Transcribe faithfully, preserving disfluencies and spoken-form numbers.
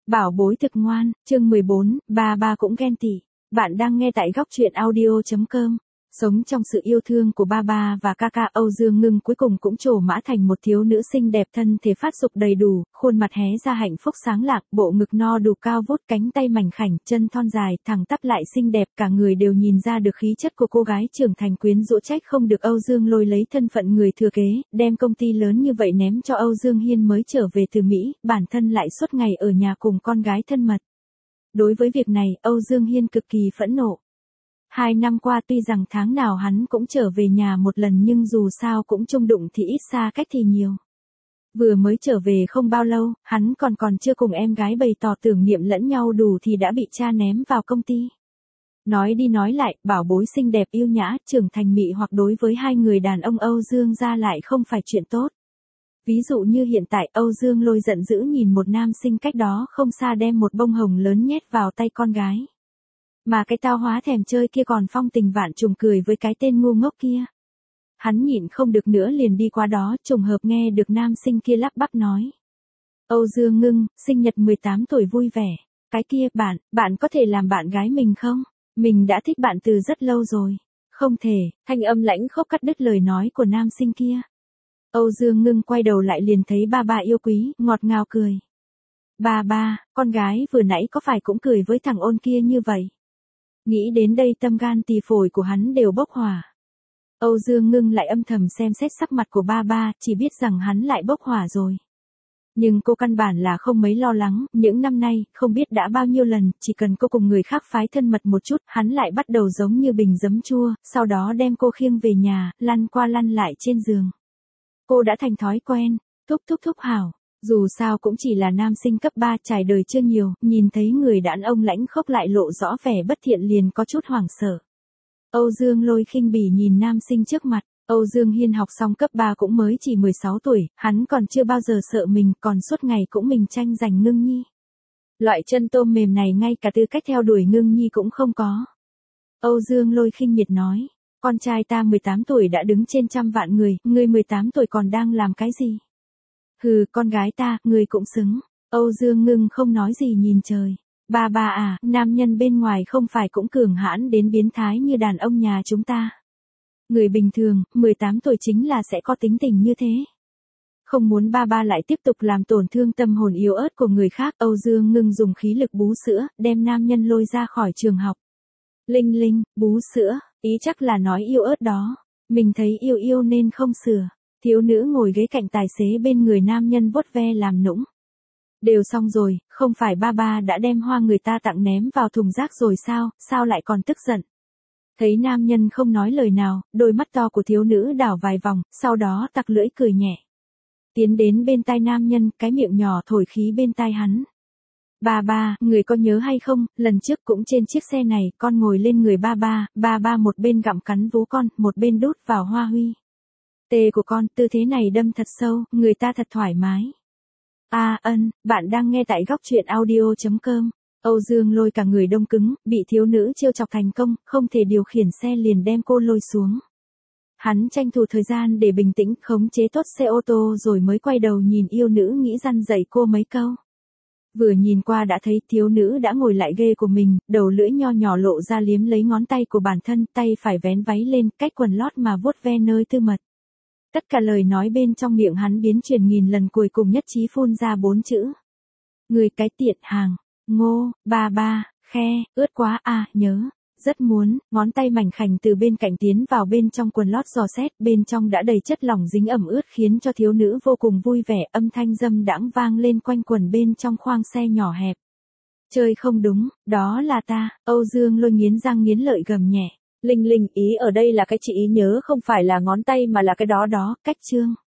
Bảo bối thực ngoan, chương mười bốn, ba ba cũng ghen tị. Bạn đang nghe tại góc truyện audio chấm com. Sống trong sự yêu thương của ba ba và ca ca, Âu Dương Ngưng cuối cùng cũng trổ mã thành một thiếu nữ xinh đẹp, thân thể phát dục đầy đủ, khuôn mặt hé ra hạnh phúc sáng lạng, bộ ngực no đủ cao vút, cánh tay mảnh khảnh, chân thon dài, thẳng tắp lại xinh đẹp, cả người đều nhìn ra được khí chất của cô gái trưởng thành quyến rũ. Trách không được Âu Dương Lôi lấy thân phận người thừa kế, đem công ty lớn như vậy ném cho Âu Dương Hiên mới trở về từ Mỹ, bản thân lại suốt ngày ở nhà cùng con gái thân mật. Đối với việc này, Âu Dương Hiên cực kỳ phẫn nộ. Hai năm qua tuy rằng tháng nào hắn cũng trở về nhà một lần, nhưng dù sao cũng chung đụng thì ít, xa cách thì nhiều. Vừa mới trở về không bao lâu, hắn còn còn chưa cùng em gái bày tỏ tưởng niệm lẫn nhau đủ thì đã bị cha ném vào công ty. Nói đi nói lại, bảo bối xinh đẹp yêu nhã, trưởng thành mị hoặc đối với hai người đàn ông Âu Dương gia lại không phải chuyện tốt. Ví dụ như hiện tại, Âu Dương Lôi giận dữ nhìn một nam sinh cách đó không xa đem một bông hồng lớn nhét vào tay con gái. Mà cái tao hóa thèm chơi kia còn phong tình vạn trùng cười với cái tên ngu ngốc kia. Hắn nhịn không được nữa liền đi qua đó, trùng hợp nghe được nam sinh kia lắp bắp nói: Âu Dương Ngưng, sinh nhật mười tám tuổi vui vẻ. Cái kia, bạn, bạn có thể làm bạn gái mình không? Mình đã thích bạn từ rất lâu rồi. Không thể, thanh âm lãnh khốc cắt đứt lời nói của nam sinh kia. Âu Dương Ngưng quay đầu lại liền thấy ba ba yêu quý, ngọt ngào cười. Ba ba, con gái vừa nãy có phải cũng cười với thằng ôn kia như vậy? Nghĩ đến đây tâm gan tỳ phổi của hắn đều bốc hỏa. Âu Dương Ngưng lại âm thầm xem xét sắc mặt của ba ba, chỉ biết rằng hắn lại bốc hỏa rồi. Nhưng cô căn bản là không mấy lo lắng, những năm nay, không biết đã bao nhiêu lần, chỉ cần cô cùng người khác phái thân mật một chút, hắn lại bắt đầu giống như bình giấm chua, sau đó đem cô khiêng về nhà, lăn qua lăn lại trên giường. Cô đã thành thói quen, thúc thúc thúc hảo. Dù sao cũng chỉ là nam sinh cấp ba, trải đời chưa nhiều, nhìn thấy người đàn ông lãnh khốc lại lộ rõ vẻ bất thiện liền có chút hoảng sợ. Âu Dương Lôi khinh bỉ nhìn nam sinh trước mặt. Âu Dương Hiên học xong cấp ba cũng mới chỉ mười sáu tuổi, hắn còn chưa bao giờ sợ mình, còn suốt ngày cũng mình tranh giành Ngưng Nhi. Loại chân tôm mềm này ngay cả tư cách theo đuổi Ngưng Nhi cũng không có. Âu Dương Lôi khinh miệt nói: Con trai ta mười tám tuổi đã đứng trên trăm vạn người, ngươi mười tám tuổi còn đang làm cái gì? Hừ, con gái ta, ngươi cũng xứng. Âu Dương Ngưng không nói gì nhìn trời. Ba ba à, nam nhân bên ngoài không phải cũng cường hãn đến biến thái như đàn ông nhà chúng ta. Người bình thường, mười tám tuổi chính là sẽ có tính tình như thế. Không muốn ba ba lại tiếp tục làm tổn thương tâm hồn yếu ớt của người khác, Âu Dương Ngưng dùng khí lực bú sữa, đem nam nhân lôi ra khỏi trường học. Linh Linh, bú sữa, ý chắc là nói yêu ớt đó. Mình thấy yêu yêu nên không sửa. Thiếu nữ ngồi ghế cạnh tài xế bên người nam nhân vuốt ve làm nũng. Đều xong rồi, không phải ba ba đã đem hoa người ta tặng ném vào thùng rác rồi sao, sao lại còn tức giận? Thấy nam nhân không nói lời nào, đôi mắt to của thiếu nữ đảo vài vòng, sau đó tặc lưỡi cười nhẹ. Tiến đến bên tai nam nhân, cái miệng nhỏ thổi khí bên tai hắn. Ba ba, người có nhớ hay không, lần trước cũng trên chiếc xe này, con ngồi lên người ba ba, ba ba một bên gặm cắn vú con, một bên đút vào hoa huy. Tê của con, tư thế này đâm thật sâu, người ta thật thoải mái. A à, ân, bạn đang nghe tại góc truyện audio chấm com. Âu Dương Lôi cả người đông cứng, bị thiếu nữ trêu chọc thành công, không thể điều khiển xe liền đem cô lôi xuống. Hắn tranh thủ thời gian để bình tĩnh, khống chế tốt xe ô tô rồi mới quay đầu nhìn yêu nữ nghĩ răn dạy cô mấy câu. Vừa nhìn qua đã thấy thiếu nữ đã ngồi lại ghê của mình, đầu lưỡi nho nhỏ lộ ra liếm lấy ngón tay của bản thân, tay phải vén váy lên, cách quần lót mà vuốt ve nơi tư mật. Tất cả lời nói bên trong miệng hắn biến chuyển nghìn lần, cuối cùng nhất trí phun ra bốn chữ. Người cái tiện hàng, ngô, ba ba, khe, ướt quá à, nhớ, rất muốn, ngón tay mảnh khảnh từ bên cạnh tiến vào bên trong quần lót dò xét, bên trong đã đầy chất lỏng dính ẩm ướt khiến cho thiếu nữ vô cùng vui vẻ, âm thanh dâm đãng vang lên quanh quần bên trong khoang xe nhỏ hẹp. Chơi không đúng, đó là ta, Âu Dương Lôi nghiến răng nghiến lợi gầm nhẹ. Linh Linh, ý ở đây là cái chị ý nhớ không phải là ngón tay mà là cái đó đó, cách chương.